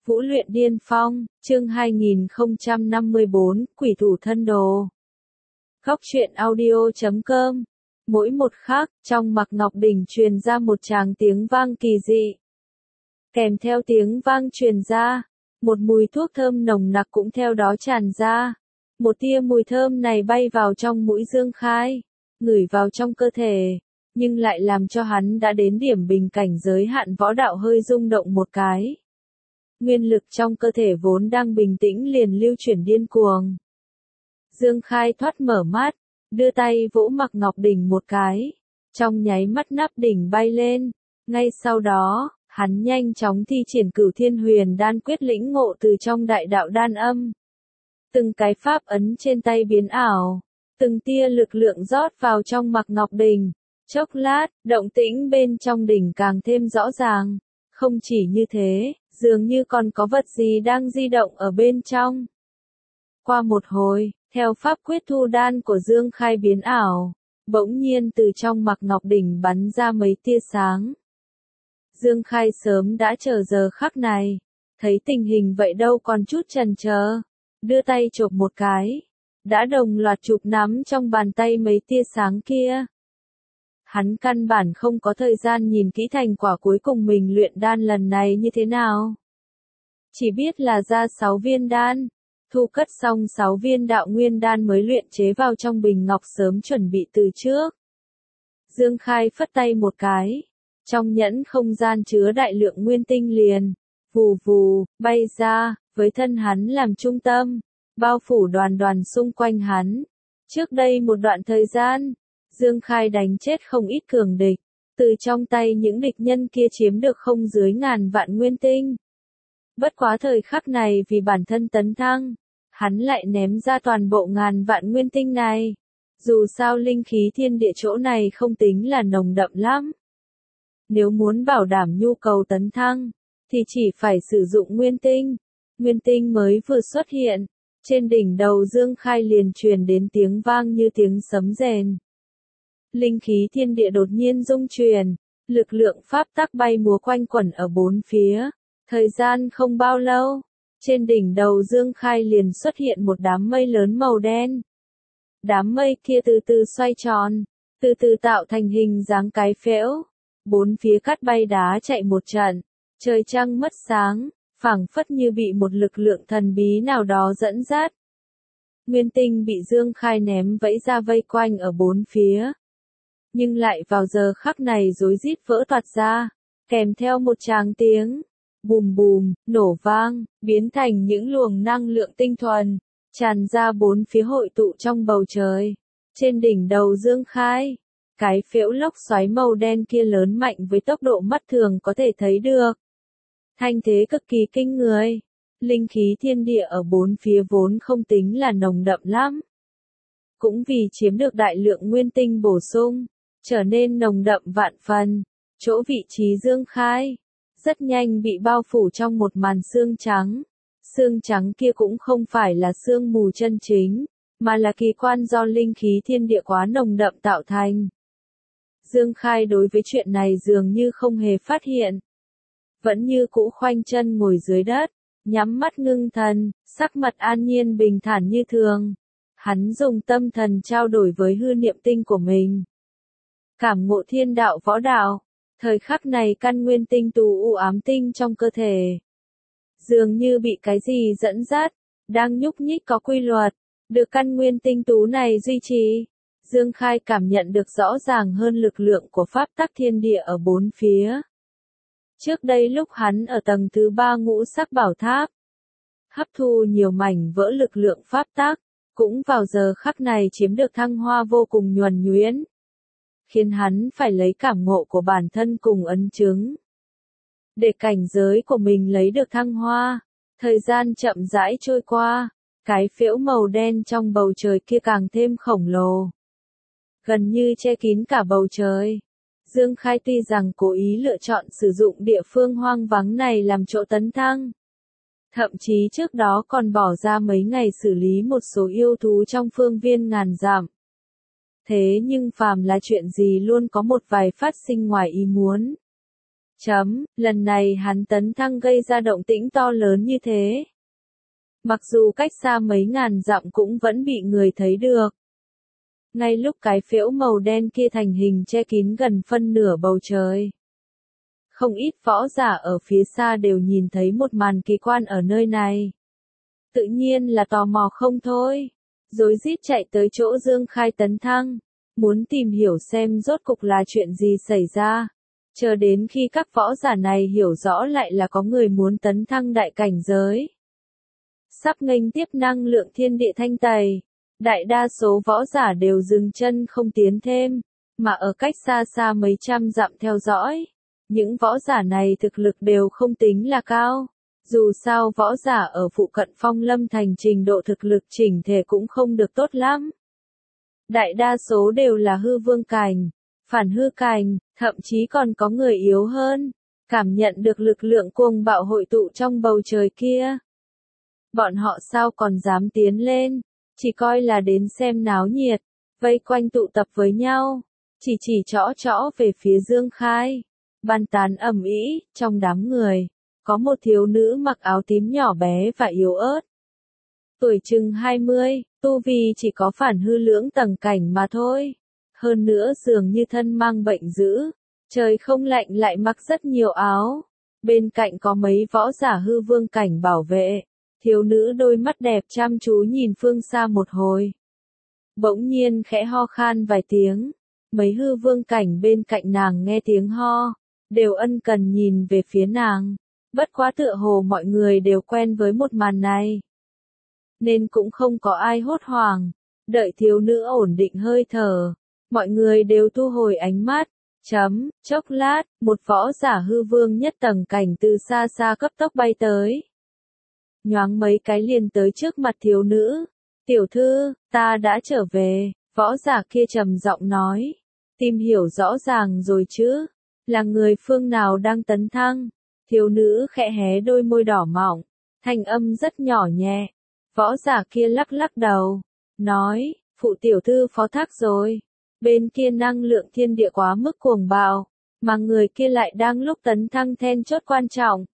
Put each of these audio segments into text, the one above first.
Vũ luyện điên phong, chương 2054, quỷ thủ thân đồ. Góc truyện audio.com. Mỗi một khắc, trong Mạc Ngọc Đỉnh truyền ra một tràng tiếng vang kỳ dị. Kèm theo tiếng vang truyền ra, một mùi thuốc thơm nồng nặc cũng theo đó tràn ra. Một tia mùi thơm này bay vào trong mũi Dương Khai, ngửi vào trong cơ thể, nhưng lại làm cho hắn đã đến điểm bình cảnh giới hạn võ đạo hơi rung động một cái. Nguyên lực trong cơ thể vốn đang bình tĩnh liền lưu chuyển điên cuồng. Dương Khai thoát mở mắt, đưa tay vỗ Mạc Ngọc Đỉnh một cái. Trong nháy mắt nắp đỉnh bay lên. Ngay sau đó, hắn nhanh chóng thi triển Cửu Thiên Huyền Đan quyết lĩnh ngộ từ trong đại đạo đan âm. Từng cái pháp ấn trên tay biến ảo, từng tia lực lượng rót vào trong Mạc Ngọc Đỉnh. Chốc lát, động tĩnh bên trong đỉnh càng thêm rõ ràng. Không chỉ như thế, dường như còn có vật gì đang di động ở bên trong. Qua một hồi, theo pháp quyết thu đan của Dương Khai biến ảo, bỗng nhiên từ trong Mạc Ngọc Đỉnh bắn ra mấy tia sáng. Dương Khai sớm đã chờ giờ khắc này, thấy tình hình vậy đâu còn chút chần chờ, đưa tay chộp một cái, đã đồng loạt chụp nắm trong bàn tay mấy tia sáng kia. Hắn căn bản không có thời gian nhìn kỹ thành quả cuối cùng mình luyện đan lần này như thế nào. Chỉ biết là ra 6 viên đan, thu cất xong 6 viên đạo nguyên đan mới luyện chế vào trong bình ngọc sớm chuẩn bị từ trước. Dương Khai phất tay một cái, trong nhẫn không gian chứa đại lượng nguyên tinh liền, vù vù, bay ra, với thân hắn làm trung tâm, bao phủ đoàn đoàn xung quanh hắn. Trước đây một đoạn thời gian, Dương Khai đánh chết không ít cường địch, từ trong tay những địch nhân kia chiếm được không dưới ngàn vạn nguyên tinh. Bất quá thời khắc này vì bản thân tấn thăng, hắn lại ném ra toàn bộ ngàn vạn nguyên tinh này. Dù sao linh khí thiên địa chỗ này không tính là nồng đậm lắm. Nếu muốn bảo đảm nhu cầu tấn thăng, thì chỉ phải sử dụng nguyên tinh. Nguyên tinh mới vừa xuất hiện, trên đỉnh đầu Dương Khai liền truyền đến tiếng vang như tiếng sấm rền. Linh khí thiên địa đột nhiên rung chuyển, lực lượng pháp tắc bay múa quanh quẩn ở bốn phía. Thời gian không bao lâu, trên đỉnh đầu Dương Khai liền xuất hiện một đám mây lớn màu đen. Đám mây kia từ từ xoay tròn, từ từ tạo thành hình dáng cái phễu. Bốn phía cát bay đá chạy một trận, trời trăng mất sáng, phảng phất như bị một lực lượng thần bí nào đó dẫn dắt. Nguyên tinh bị Dương Khai ném vẫy ra vây quanh ở bốn phía. Nhưng lại vào giờ khắc này rối rít vỡ toạc ra, kèm theo một tràng tiếng bùm bùm, nổ vang, biến thành những luồng năng lượng tinh thuần, tràn ra bốn phía hội tụ trong bầu trời. Trên đỉnh đầu Dương Khai, cái phễu lốc xoáy màu đen kia lớn mạnh với tốc độ mắt thường có thể thấy được. Thanh thế cực kỳ kinh người, linh khí thiên địa ở bốn phía vốn không tính là nồng đậm lắm. Cũng vì chiếm được đại lượng nguyên tinh bổ sung, trở nên nồng đậm vạn phần, chỗ vị trí Dương Khai rất nhanh bị bao phủ trong một màn sương trắng. Sương trắng kia cũng không phải là sương mù chân chính, mà là kỳ quan do linh khí thiên địa quá nồng đậm tạo thành. Dương Khai đối với chuyện này dường như không hề phát hiện. Vẫn như cũ khoanh chân ngồi dưới đất, nhắm mắt ngưng thần, sắc mặt an nhiên bình thản như thường. Hắn dùng tâm thần trao đổi với hư niệm tinh của mình. Cảm ngộ thiên đạo võ đạo. Thời khắc này căn nguyên tinh tú u ám tinh trong cơ thể, dường như bị cái gì dẫn dắt, đang nhúc nhích có quy luật, được căn nguyên tinh tú này duy trì. Dương Khai cảm nhận được rõ ràng hơn lực lượng của pháp tắc thiên địa ở bốn phía. Trước đây lúc hắn ở tầng thứ 3 ngũ sắc bảo tháp, hấp thu nhiều mảnh vỡ lực lượng pháp tắc, cũng vào giờ khắc này chiếm được thăng hoa vô cùng nhuần nhuyễn, khiến hắn phải lấy cảm ngộ của bản thân cùng ấn chứng. Để cảnh giới của mình lấy được thăng hoa, thời gian chậm rãi trôi qua, cái phễu màu đen trong bầu trời kia càng thêm khổng lồ. Gần như che kín cả bầu trời. Dương Khai tuy rằng cố ý lựa chọn sử dụng địa phương hoang vắng này làm chỗ tấn thăng. Thậm chí trước đó còn bỏ ra mấy ngày xử lý một số yêu thú trong phương viên ngàn dặm. Thế nhưng phàm là chuyện gì luôn có một vài phát sinh ngoài ý muốn. Lần này hắn tấn thăng gây ra động tĩnh to lớn như thế. Mặc dù cách xa mấy ngàn dặm cũng vẫn bị người thấy được. Ngay lúc cái phễu màu đen kia thành hình che kín gần phân nửa bầu trời. Không ít võ giả ở phía xa đều nhìn thấy một màn kỳ quan ở nơi này. Tự nhiên là tò mò không thôi. Rối rít chạy tới chỗ Dương Khai tấn thăng. Muốn tìm hiểu xem rốt cục là chuyện gì xảy ra. Chờ đến khi các võ giả này hiểu rõ lại là có người muốn tấn thăng đại cảnh giới. Sắp nghênh tiếp năng lượng thiên địa thanh tẩy. Đại đa số võ giả đều dừng chân không tiến thêm, mà ở cách xa xa mấy trăm dặm theo dõi. Những võ giả này thực lực đều không tính là cao. Dù sao võ giả ở phụ cận Phong Lâm Thành trình độ thực lực chỉnh thể cũng không được tốt lắm. Đại đa số đều là hư vương cảnh, phản hư cảnh, thậm chí còn có người yếu hơn. Cảm nhận được lực lượng cuồng bạo hội tụ trong bầu trời kia. Bọn họ sao còn dám tiến lên, chỉ coi là đến xem náo nhiệt, vây quanh tụ tập với nhau, chỉ trõ về phía Dương Khai. Bàn tán ầm ĩ, trong đám người, có một thiếu nữ mặc áo tím nhỏ bé và yếu ớt. Tuổi chừng 20, tu vi chỉ có phản hư lưỡng tầng cảnh mà thôi. Hơn nữa dường như thân mang bệnh dữ, trời không lạnh lại mặc rất nhiều áo. Bên cạnh có mấy võ giả hư vương cảnh bảo vệ. Thiếu nữ đôi mắt đẹp chăm chú nhìn phương xa một hồi. Bỗng nhiên khẽ ho khan vài tiếng. Mấy hư vương cảnh bên cạnh nàng nghe tiếng ho, đều ân cần nhìn về phía nàng. Bất quá tựa hồ mọi người đều quen với một màn này. Nên cũng không có ai hốt hoảng. Đợi thiếu nữ ổn định hơi thở. Mọi người đều thu hồi ánh mắt. Chốc lát, một võ giả hư vương nhất tầng cảnh từ xa xa cấp tốc bay tới. Nhoáng mấy cái liền tới trước mặt thiếu nữ. Tiểu thư, ta đã trở về, võ giả kia trầm giọng nói. Tìm hiểu rõ ràng rồi chứ, là người phương nào đang tấn thăng. Thiếu nữ khẽ hé đôi môi đỏ mọng, thanh âm rất nhỏ nhẹ. Võ giả kia lắc lắc đầu, nói, phụ tiểu thư phó thác rồi. Bên kia năng lượng thiên địa quá mức cuồng bạo, mà người kia lại đang lúc tấn thăng then chốt quan trọng.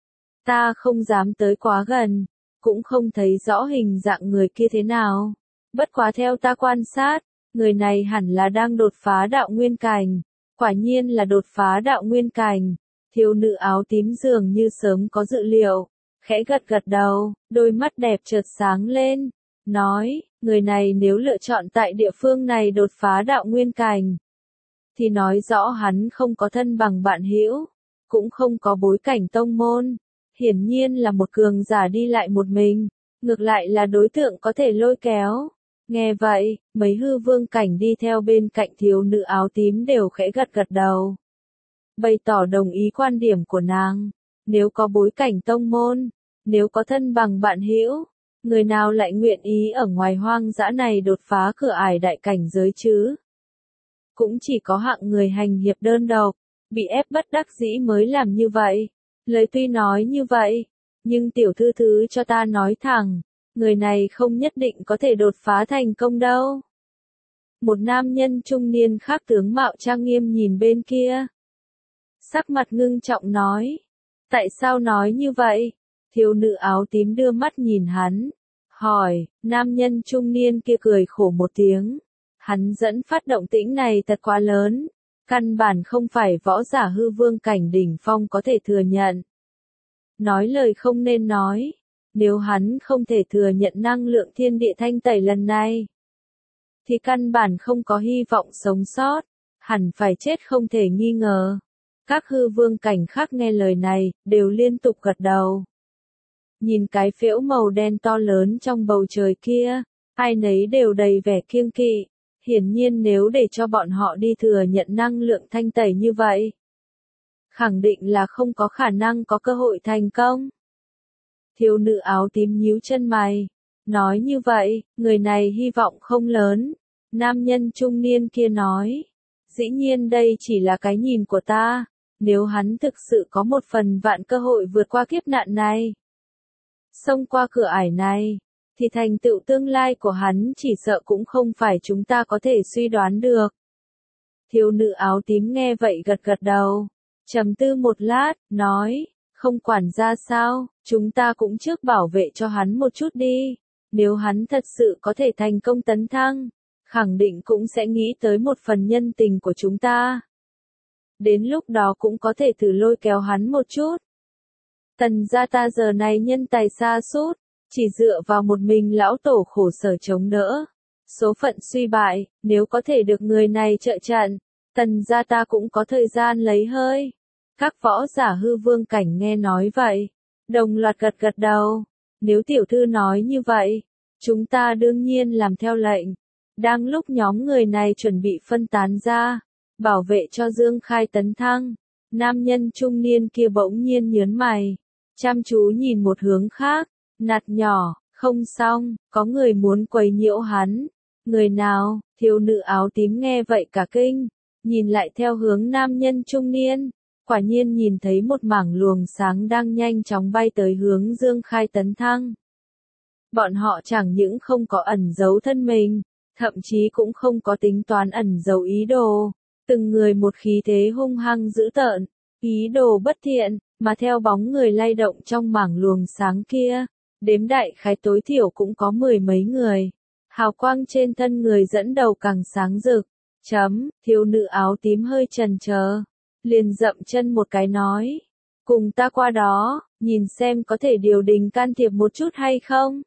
Ta không dám tới quá gần, cũng không thấy rõ hình dạng người kia thế nào. Bất quá theo ta quan sát, người này hẳn là đang đột phá đạo nguyên cảnh. Quả nhiên là đột phá đạo nguyên cảnh. Thiếu nữ áo tím dường như sớm có dự liệu, khẽ gật gật đầu, đôi mắt đẹp chợt sáng lên, nói, người này nếu lựa chọn tại địa phương này đột phá đạo nguyên cảnh, thì nói rõ hắn không có thân bằng bạn hữu, cũng không có bối cảnh tông môn. Hiển nhiên là một cường giả đi lại một mình, ngược lại là đối tượng có thể lôi kéo. Nghe vậy, mấy hư vương cảnh đi theo bên cạnh thiếu nữ áo tím đều khẽ gật gật đầu. Bày tỏ đồng ý quan điểm của nàng. Nếu có bối cảnh tông môn, nếu có thân bằng bạn hữu, người nào lại nguyện ý ở ngoài hoang dã này đột phá cửa ải đại cảnh giới chứ? Cũng chỉ có hạng người hành hiệp đơn độc, bị ép bất đắc dĩ mới làm như vậy. Lời tuy nói như vậy, nhưng tiểu thư thứ cho ta nói thẳng, người này không nhất định có thể đột phá thành công đâu. Một nam nhân trung niên khác tướng mạo trang nghiêm nhìn bên kia. Sắc mặt ngưng trọng nói. Tại sao nói như vậy? Thiếu nữ áo tím đưa mắt nhìn hắn. Hỏi, nam nhân trung niên kia cười khổ một tiếng. Hắn dẫn phát động tĩnh này thật quá lớn. Căn bản không phải võ giả hư vương cảnh đỉnh phong có thể thừa nhận. Nói lời không nên nói. Nếu hắn không thể thừa nhận năng lượng thiên địa thanh tẩy lần này, thì căn bản không có hy vọng sống sót. Hẳn phải chết không thể nghi ngờ. Các hư vương cảnh khác nghe lời này, đều liên tục gật đầu. Nhìn cái phễu màu đen to lớn trong bầu trời kia, ai nấy đều đầy vẻ kiêng kỵ. Hiển nhiên nếu để cho bọn họ đi thừa nhận năng lượng thanh tẩy như vậy, khẳng định là không có khả năng có cơ hội thành công. Thiếu nữ áo tím nhíu chân mày, nói như vậy, người này hy vọng không lớn. Nam nhân trung niên kia nói, dĩ nhiên đây chỉ là cái nhìn của ta, nếu hắn thực sự có một phần vạn cơ hội vượt qua kiếp nạn này, xông qua cửa ải này, thì thành tựu tương lai của hắn chỉ sợ cũng không phải chúng ta có thể suy đoán được. Thiếu nữ áo tím nghe vậy gật gật đầu, Trầm tư một lát, nói, không quản ra sao, chúng ta cũng trước bảo vệ cho hắn một chút đi. Nếu hắn thật sự có thể thành công tấn thăng, khẳng định cũng sẽ nghĩ tới một phần nhân tình của chúng ta. Đến lúc đó cũng có thể thử lôi kéo hắn một chút. Tần gia ta giờ này nhân tài sa sút, chỉ dựa vào một mình lão tổ khổ sở chống đỡ. Số phận suy bại, nếu có thể được người này trợ trận, tần gia ta cũng có thời gian lấy hơi. Các võ giả hư vương cảnh nghe nói vậy, đồng loạt gật gật đầu. Nếu tiểu thư nói như vậy, chúng ta đương nhiên làm theo lệnh. Đang lúc nhóm người này chuẩn bị phân tán ra, bảo vệ cho Dương Khai tấn thăng, nam nhân trung niên kia bỗng nhiên nhớn mày, chăm chú nhìn một hướng khác, nạt nhỏ, không xong, có người muốn quấy nhiễu hắn. Người nào? Thiếu nữ áo tím nghe vậy cả kinh, nhìn lại theo hướng nam nhân trung niên, quả nhiên nhìn thấy một mảng luồng sáng đang nhanh chóng bay tới hướng Dương Khai tấn thăng. Bọn họ chẳng những không có ẩn giấu thân mình, thậm chí cũng không có tính toán ẩn giấu ý đồ, từng người một khí thế hung hăng dữ tợn, ý đồ bất thiện, mà theo bóng người lay động trong mảng luồng sáng kia, đếm đại khái tối thiểu cũng có 10 mấy người. Hào quang trên thân người dẫn đầu càng sáng rực. Thiếu nữ áo tím hơi chần chờ, liền dậm chân một cái nói, cùng ta qua đó, nhìn xem có thể điều đình can thiệp một chút hay không.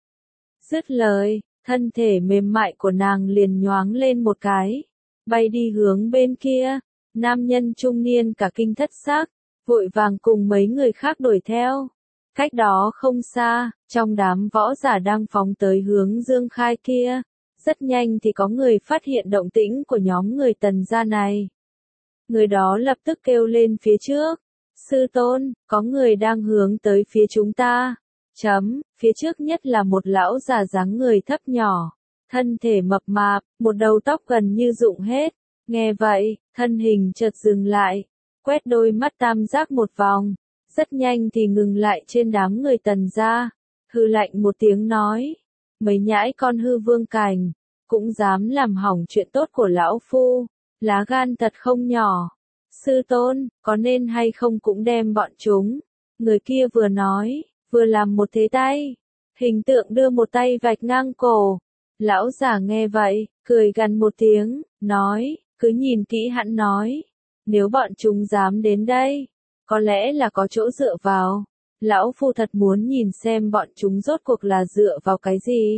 Dứt lời, thân thể mềm mại của nàng liền nhoáng lên một cái, bay đi hướng bên kia. Nam nhân trung niên cả kinh thất xác, vội vàng cùng mấy người khác đuổi theo. Cách đó không xa, trong đám võ giả đang phóng tới hướng Dương Khai kia, rất nhanh thì có người phát hiện động tĩnh của nhóm người Tần gia này. Người đó lập tức kêu lên phía trước, sư tôn, có người đang hướng tới phía chúng ta. Phía trước nhất là một lão già dáng người thấp nhỏ, thân thể mập mạp, một đầu tóc gần như rụng hết. Nghe vậy, thân hình chợt dừng lại, quét đôi mắt tam giác một vòng, rất nhanh thì ngừng lại trên đám người Tần gia, hừ lạnh một tiếng nói, mấy nhãi con hư vương cảnh, cũng dám làm hỏng chuyện tốt của lão phu, lá gan thật không nhỏ. Sư tôn, có nên hay không cũng đem bọn chúng. Người kia vừa nói, vừa làm một thế tay, hình tượng đưa một tay vạch ngang cổ. Lão già nghe vậy, cười gằn một tiếng, nói, cứ nhìn kỹ hắn nói, nếu bọn chúng dám đến đây, có lẽ là có chỗ dựa vào. Lão phu thật muốn nhìn xem bọn chúng rốt cuộc là dựa vào cái gì.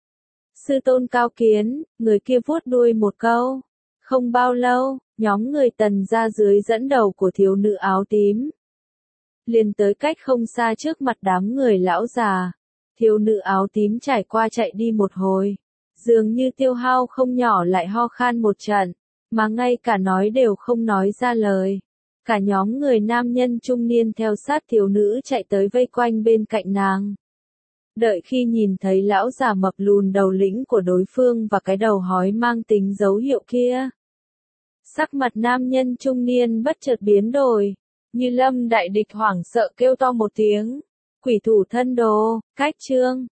Sư tôn cao kiến, người kia vuốt đuôi một câu. Không bao lâu, nhóm người Tần gia dưới dẫn đầu của thiếu nữ áo tím liền tới cách không xa trước mặt đám người lão già. Thiếu nữ áo tím trải qua chạy đi một hồi, dường như tiêu hao không nhỏ lại ho khan một trận, mà ngay cả nói đều không nói ra lời. Cả nhóm người nam nhân trung niên theo sát thiếu nữ chạy tới vây quanh bên cạnh nàng. Đợi khi nhìn thấy lão già mập lùn đầu lĩnh của đối phương và cái đầu hói mang tính dấu hiệu kia, sắc mặt nam nhân trung niên bất chợt biến đổi, như lâm đại địch hoảng sợ kêu to một tiếng, quỷ thủ thân đồ, cách chương.